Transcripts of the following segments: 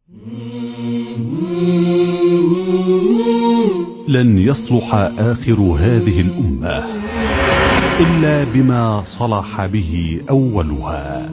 لن يصلح آخر هذه الأمة إلا بما صلح به أولها.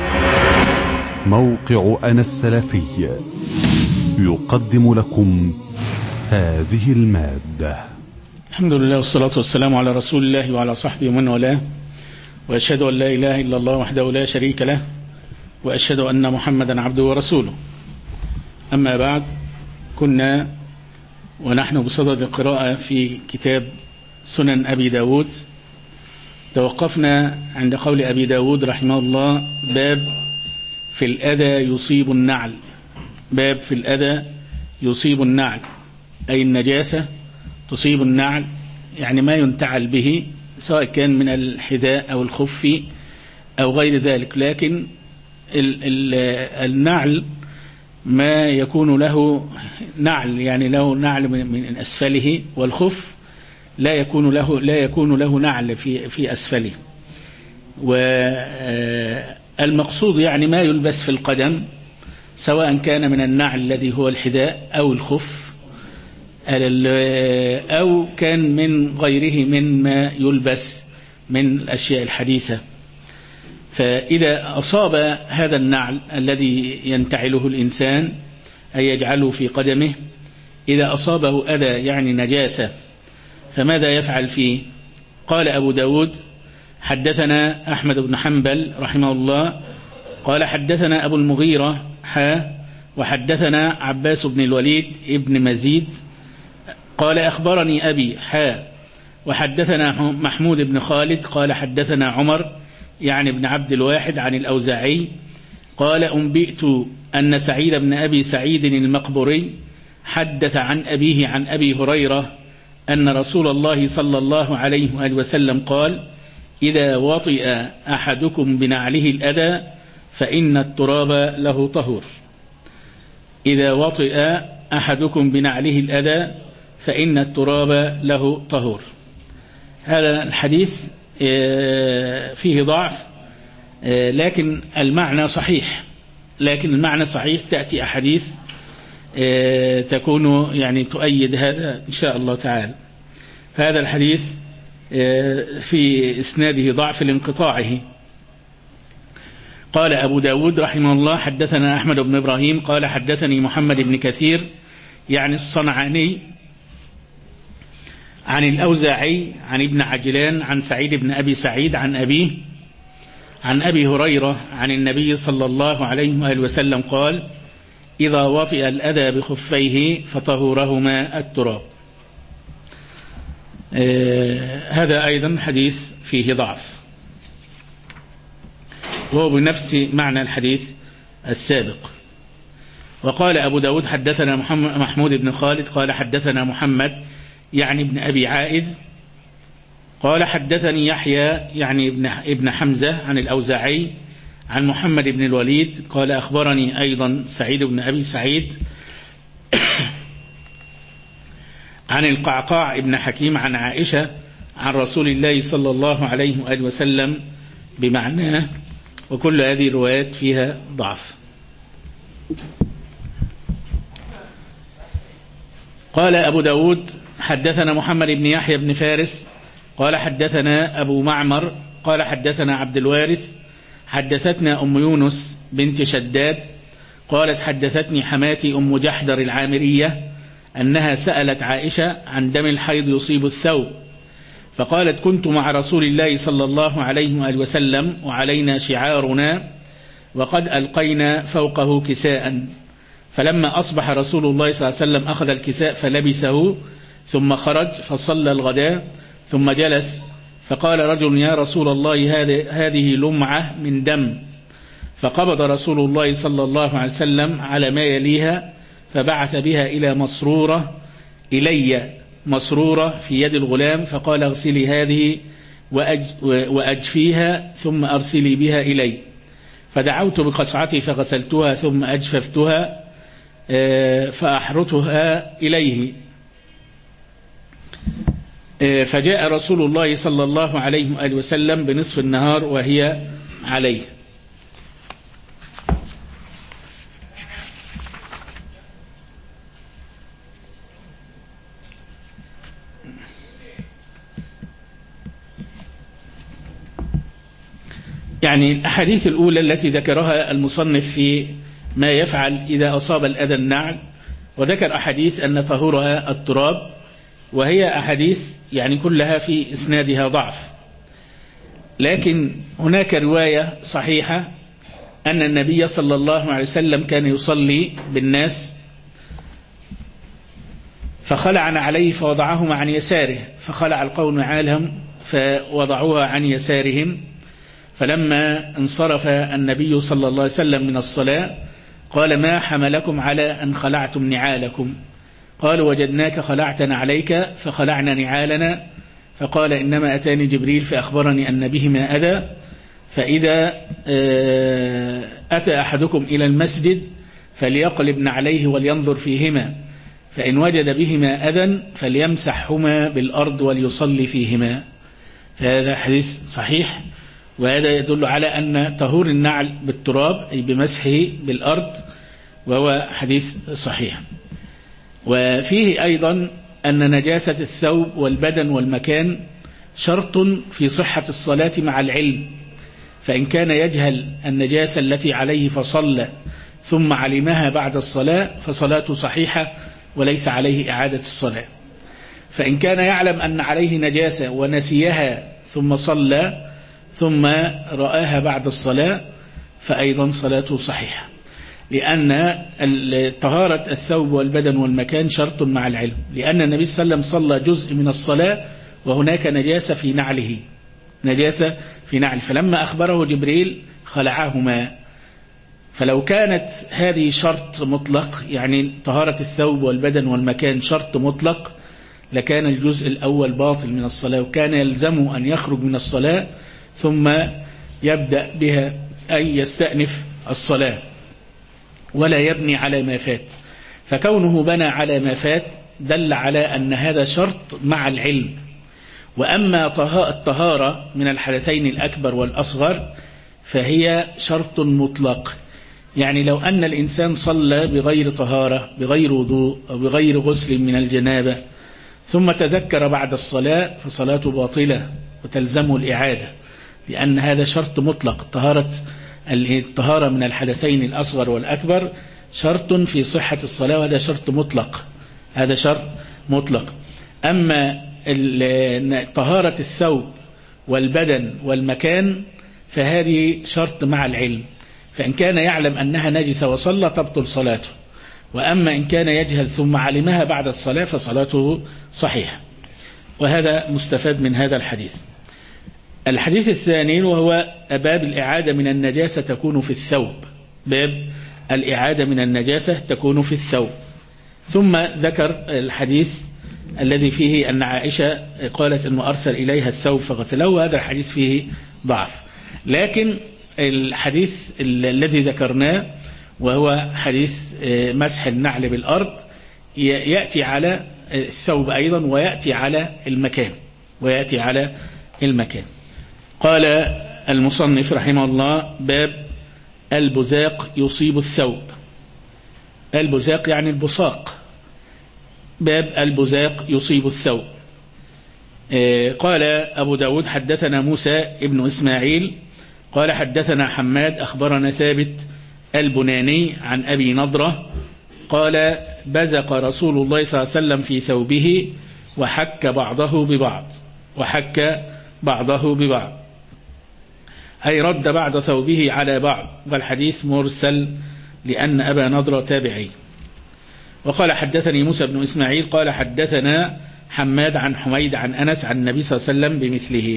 موقع أنا السلفي يقدم لكم هذه المادة. الحمد لله والصلاة والسلام على رسول الله وعلى صحبه ومن والاه، وأشهد أن لا إله إلا الله وحده لا شريك له، وأشهد أن محمدا عبده ورسوله. أما بعد، كنا ونحن بصدد القراءة في كتاب سنن أبي داود. توقفنا عند قول أبي داود رحمه الله: باب في الأذى يصيب النعل. باب في الأذى يصيب النعل، أي النجاسة تصيب النعل، يعني ما ينتعل به سواء كان من الحذاء أو الخف أو غير ذلك. لكن النعل ما يكون له نعل، يعني له نعل من أسفله، والخف لا يكون له نعل في أسفله. والمقصود يعني ما يلبس في القدم، سواء كان من النعل الذي هو الحذاء أو الخف، أو كان من غيره مما يلبس من الأشياء الحديثة. فإذا أصاب هذا النعل الذي ينتعله الإنسان أي يجعله في قدمه، إذا أصابه أذى يعني نجاسة، فماذا يفعل فيه؟ قال أبو داود: حدثنا أحمد بن حنبل رحمه الله قال حدثنا أبو المغيرة وحدثنا عباس بن الوليد ابن مزيد قال أخبرني أبي وحدثنا محمود بن خالد قال حدثنا عمر يعني ابن عبد الواحد عن الأوزاعي قال: أنبئت أن سعيد بن أبي سعيد المقبري حدث عن أبيه عن أبي هريرة أن رسول الله صلى الله عليه وآله وسلم قال: إذا وطئ أحدكم بنعله الأذى فإن التراب له طهور. إذا وطئ أحدكم بنعله الأذى فإن التراب له طهور. هذا الحديث فيه ضعف، لكن المعنى صحيح. تأتي أحاديث تكون يعني تؤيد هذا إن شاء الله تعالى. فهذا الحديث في إسناده ضعف لانقطاعه. قال أبو داود رحمه الله: حدثنا أحمد بن إبراهيم قال حدثني محمد بن كثير يعني الصنعاني عن الأوزاعي عن ابن عجلان عن سعيد بن أبي سعيد عن أبيه عن أبي هريرة عن النبي صلى الله عليه وآله وسلم قال: إذا وطئ الأذى بخفيه فطهورهما التراب. هذا أيضا حديث فيه ضعف، وهو بنفس معنى الحديث السابق. وقال أبو داود: حدثنا محمود بن خالد قال حدثنا محمد يعني ابن أبي عائذ قال حدثني يحيى يعني ابن حمزة عن الأوزاعي عن محمد بن الوليد قال أخبرني أيضا سعيد بن أبي سعيد عن القعقاع ابن حكيم عن عائشة عن رسول الله صلى الله عليه وآله وسلم بمعناه، وكل هذه الروايات فيها ضعف. قال أبو داود: حدثنا محمد بن يحيى بن فارس قال حدثنا أبو معمر قال حدثنا عبد الوارث حدثتنا أم يونس بنت شداد قالت: حدثتني حماتي أم جحدر العامرية أنها سألت عائشة عن دم الحيض يصيب الثوب، فقالت: كنت مع رسول الله صلى الله عليه وآله وسلم وعلينا شعارنا وقد ألقينا فوقه كساء، فلما أصبح رسول الله صلى الله عليه وسلم أخذ الكساء فلبسه ثم خرج فصلى الغداء ثم جلس، فقال رجل: يا رسول الله هذه لمعة من دم، فقبض رسول الله صلى الله عليه وسلم على ما يليها فبعث بها إلي مسرورة في يد الغلام، فقال: اغسلي هذه وأجفيها ثم أرسلي بها إلي، فدعوت بقصعتي فغسلتها ثم أجففتها فأحرتها إليه، فجاء رسول الله صلى الله عليه وآله وسلم بنصف النهار وهي عليه. يعني الأحاديث الأولى التي ذكرها المصنف في ما يفعل إذا أصاب الأذى النعل، وذكر أحاديث أن طهورها التراب، وهي أحاديث يعني كلها في إسنادها ضعف. لكن هناك رواية صحيحة أن النبي صلى الله عليه وسلم كان يصلي بالناس فخلعن عليه فوضعهما عن يساره، فخلع القوم نعالهم فوضعوها عن يسارهم، فلما انصرف النبي صلى الله عليه وسلم من الصلاة قال: ما حملكم على أن خلعتم نعالكم؟ قالوا: وجدناك خلعتنا عليك فخلعنا نعالنا. فقال: إنما أتاني جبريل فأخبرني أن بهما أذى، فإذا أتى أحدكم إلى المسجد فليقلب نعليه ولينظر فيهما، فإن وجد بهما أذى فليمسحهما بالأرض وليصلي فيهما. فهذا حديث صحيح، وهذا يدل على أن طهور النعل بالتراب أي بمسحه بالأرض، وهو حديث صحيح. وفيه أيضا أن نجاسة الثوب والبدن والمكان شرط في صحة الصلاة مع العلم، فإن كان يجهل النجاسة التي عليه فصلى ثم علمها بعد الصلاة فصلاته صحيحة وليس عليه إعادة الصلاة. فإن كان يعلم أن عليه نجاسة ونسيها ثم صلى ثم رآها بعد الصلاة فأيضا صلاته صحيحة، لأن طهارة الثوب والبدن والمكان شرط مع العلم، لأن النبي صلى الله عليه وسلم صلى جزء من الصلاة وهناك نجاسة في نعله، نجاسة في نعل، فلما أخبره جبريل خلعهما. فلو كانت هذه شرط مطلق، يعني طهارة الثوب والبدن والمكان شرط مطلق، لكان الجزء الأول باطل من الصلاة، وكان يلزمه أن يخرج من الصلاة ثم يبدأ بها أي يستأنف الصلاة ولا يبني على ما فات. فكونه بنى على ما فات دل على أن هذا شرط مع العلم. وأما الطهارة من الحدثين الأكبر والأصغر فهي شرط مطلق، يعني لو أن الإنسان صلى بغير طهارة، بغير وضوء أو بغير غسل من الجنابة ثم تذكر بعد الصلاة فصلاته باطلة وتلزمه الإعادة، لأن هذا شرط مطلق. الطهارة من الحدثين الأصغر والأكبر شرط في صحة الصلاة، وهذا شرط مطلق، هذا شرط مطلق. أما طهارة الثوب والبدن والمكان فهذه شرط مع العلم، فإن كان يعلم أنها نجسة وصلى تبطل صلاته، وأما إن كان يجهل ثم علمها بعد الصلاة فصلاته صحيحة. وهذا مستفاد من هذا الحديث. الحديث الثاني وهو باب الإعادة من النجاسة تكون في الثوب، باب الإعادة من النجاسة تكون في الثوب. ثم ذكر الحديث الذي فيه أن عائشة قالت أنه أرسل إليها الثوب فغسله، وهذا الحديث فيه ضعف. لكن الحديث الذي ذكرناه وهو حديث مسح النعل بالأرض يأتي على الثوب أيضا، ويأتي على المكان، ويأتي على المكان. قال المصنف رحمه الله: باب البزاق يصيب الثوب. البزاق يعني البصاق، باب البزاق يصيب الثوب. قال أبو داود: حدثنا موسى ابن إسماعيل قال حدثنا حماد أخبرنا ثابت البناني عن أبي نضرة قال: بزق رسول الله صلى الله عليه وسلم في ثوبه وحك بعضه ببعض، وحك بعضه ببعض أي رد بعض ثوبه على بعض، والحديث مرسل لأن أبا نضرة تابعي. وقال: حدثني موسى بن إسماعيل قال حدثنا حماد عن حميد عن أنس عن النبي صلى الله عليه وسلم بمثله.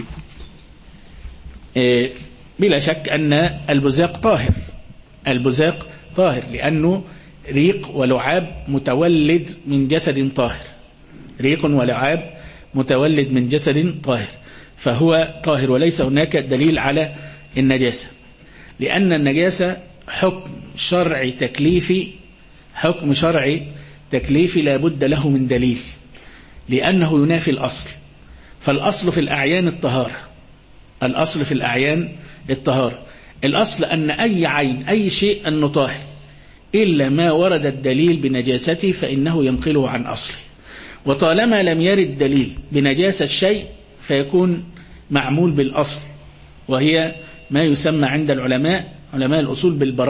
بلا شك أن البزاق طاهر، البزاق طاهر لأنه ريق ولعاب متولد من جسد طاهر، ريق ولعاب متولد من جسد طاهر، فهو طاهر وليس هناك دليل على النجاسة، لأن النجاسة حكم شرعي تكليفي، حكم شرعي تكليفي لا بد له من دليل، لأنه ينافي الأصل. فالأصل في الأعيان الطهارة، الأصل في الأعيان الطهارة، الأصل أن أي عين أي شيء أنه طاهر إلا ما ورد الدليل بنجاسته فإنه ينقله عن أصله. وطالما لم يرد دليل بنجاسة الشيء فيكون معمول بالأصل، وهي ما يسمى عند علماء الأصول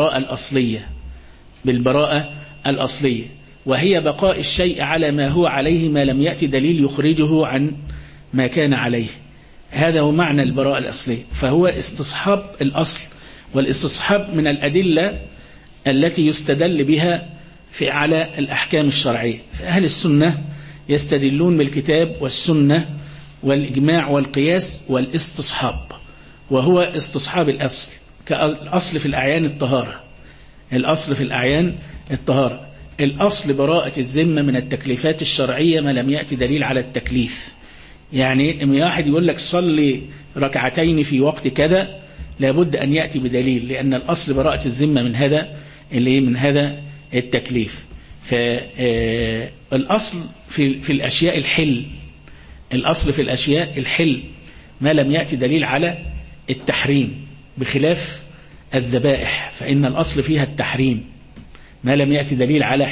بالبراءة الأصلية، وهي بقاء الشيء على ما هو عليه ما لم يأتي دليل يخرجه عن ما كان عليه. هذا هو معنى البراءة الأصلية، فهو استصحاب الأصل، والاستصحاب من الأدلة التي يستدل بها على الأحكام الشرعية. فأهل السنة يستدلون بالكتاب والسنة والإجماع والقياس والاستصحاب، وهو استصحاب الأصل. كالأصل في الأعيان الطهارة، الأصل براءة الذمة من التكليفات الشرعية ما لم يأتي دليل على التكليف. يعني لما واحد يقول لك صلي ركعتين في وقت كذا، لابد أن يأتي بدليل، لأن الأصل براءة الذمة من هذا التكليف. فالأصل في الأشياء الحل، ما لم يأتي دليل على التحريم، بخلاف الذبائح فإن الأصل فيها التحريم ما لم يأتي دليل على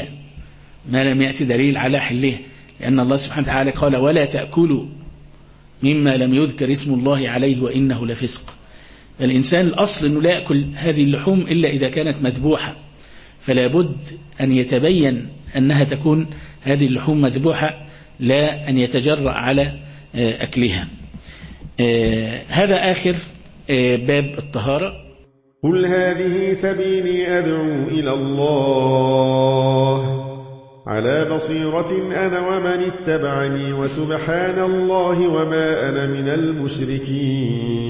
حلها، لأن الله سبحانه وتعالى قال ولا تأكلوا مما لم يذكر اسم الله عليه وإنه لفسق. الإنسان الأصل أنه لا يأكل هذه اللحوم إلا إذا كانت مذبوحة، فلا بد أن يتبين أنها تكون هذه اللحوم مذبوحة، لا أن يتجرأ على أكلها. هذا آخر باب الطهارة. قل هذه سبيلي أدعو إلى الله على بصيرة أنا ومن اتبعني، وسبحان الله وما أنا من المشركين.